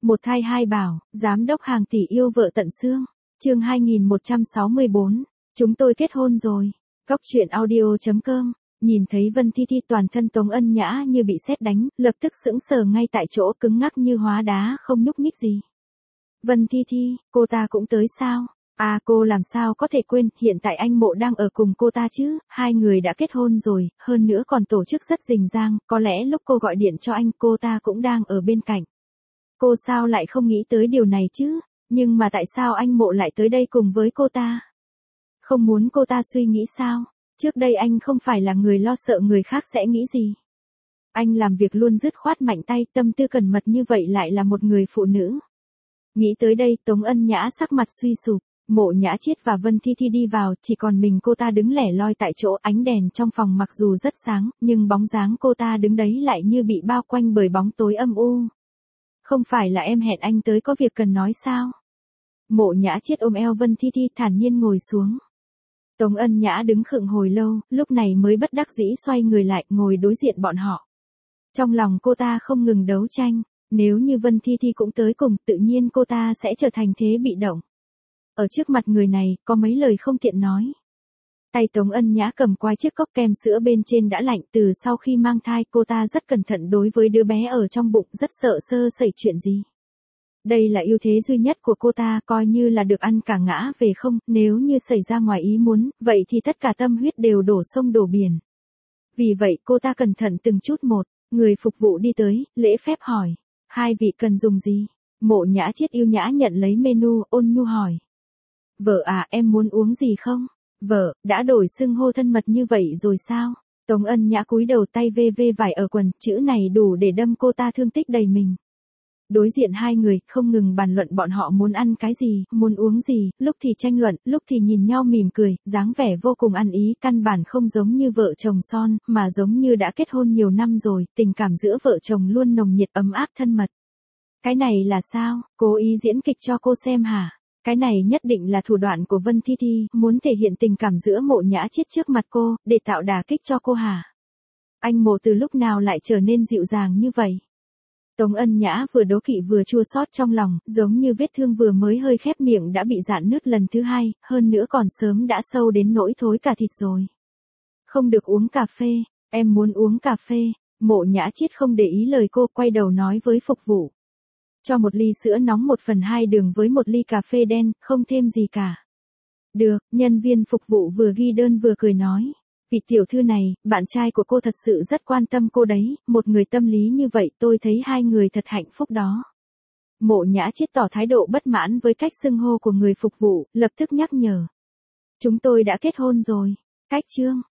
Một thai hai bảo, giám đốc hàng tỷ yêu vợ tận xương. Chương 2164, chúng tôi kết hôn rồi. Góc truyện audio.com. Nhìn thấy Vân Thi Thi toàn thân Tống Ân Nhã như bị sét đánh, lập tức sững sờ ngay tại chỗ, cứng ngắc như hóa đá, không nhúc nhích gì. Vân Thi Thi, cô ta cũng tới sao? À, cô làm sao có thể quên, hiện tại anh Mộ đang ở cùng cô ta chứ, hai người đã kết hôn rồi, hơn nữa còn tổ chức rất rình rang, có lẽ lúc cô gọi điện cho anh cô ta cũng đang ở bên cạnh. Cô sao lại không nghĩ tới điều này chứ, nhưng mà tại sao anh Mộ lại tới đây cùng với cô ta? Không muốn cô ta suy nghĩ sao? Trước đây anh không phải là người lo sợ người khác sẽ nghĩ gì. Anh làm việc luôn dứt khoát mạnh tay, tâm tư cẩn mật như vậy lại là một người phụ nữ. Nghĩ tới đây Tống Ân Nhã sắc mặt suy sụp. Mộ Nhã Chiết và Vân Thi Thi đi vào, chỉ còn mình cô ta đứng lẻ loi tại chỗ, ánh đèn trong phòng mặc dù rất sáng, nhưng bóng dáng cô ta đứng đấy lại như bị bao quanh bởi bóng tối âm u. Không phải là em hẹn anh tới có việc cần nói sao? Mộ Nhã Chiết ôm eo Vân Thi Thi thản nhiên ngồi xuống. Tống Ân Nhã đứng khựng hồi lâu, lúc này mới bất đắc dĩ xoay người lại, ngồi đối diện bọn họ. Trong lòng cô ta không ngừng đấu tranh, nếu như Vân Thi Thi cũng tới cùng, tự nhiên cô ta sẽ trở thành thế bị động. Ở trước mặt người này, có mấy lời không tiện nói. Tay Tống Ân Nhã cầm qua chiếc cốc kem sữa bên trên đã lạnh, từ sau khi mang thai cô ta rất cẩn thận đối với đứa bé ở trong bụng, rất sợ sơ sẩy chuyện gì. Đây là ưu thế duy nhất của cô ta, coi như là được ăn cả ngã về không, nếu như xảy ra ngoài ý muốn, vậy thì tất cả tâm huyết đều đổ sông đổ biển. Vì vậy cô ta cẩn thận từng chút một, người phục vụ đi tới, lễ phép hỏi, hai vị cần dùng gì? Mộ Nhã Chiết yêu nhã nhận lấy menu, ôn nhu hỏi. Vợ à, em muốn uống gì không? Vợ, đã đổi xưng hô thân mật như vậy rồi sao? Tống Ân Nhã cúi đầu, tay vê vê vải ở quần, chữ này đủ để đâm cô ta thương tích đầy mình. Đối diện hai người, không ngừng bàn luận bọn họ muốn ăn cái gì, muốn uống gì, lúc thì tranh luận, lúc thì nhìn nhau mỉm cười, dáng vẻ vô cùng ăn ý, căn bản không giống như vợ chồng son, mà giống như đã kết hôn nhiều năm rồi, tình cảm giữa vợ chồng luôn nồng nhiệt ấm áp thân mật. Cái này là sao, cố ý diễn kịch cho cô xem hả? Cái này nhất định là thủ đoạn của Vân Thi Thi, muốn thể hiện tình cảm giữa Mộ Nhã Chiết trước mặt cô, để tạo đả kích cho cô hả? Anh Mộ từ lúc nào lại trở nên dịu dàng như vậy? Tống Ân Nhã vừa đố kỵ vừa chua xót trong lòng, giống như vết thương vừa mới hơi khép miệng đã bị rạn nứt lần thứ hai, hơn nữa còn sớm đã sâu đến nỗi thối cả thịt rồi. Không được uống cà phê, em muốn uống cà phê. Mộ Nhã Chiết không để ý lời cô, quay đầu nói với phục vụ. Cho một ly sữa nóng 1/2 đường với một ly cà phê đen, không thêm gì cả. Được, nhân viên phục vụ vừa ghi đơn vừa cười nói. Vị tiểu thư này, bạn trai của cô thật sự rất quan tâm cô đấy, một người tâm lý như vậy tôi thấy hai người thật hạnh phúc đó. Mộ Nhã Chiết tỏ thái độ bất mãn với cách xưng hô của người phục vụ, lập tức nhắc nhở. Chúng tôi đã kết hôn rồi. Cách chương.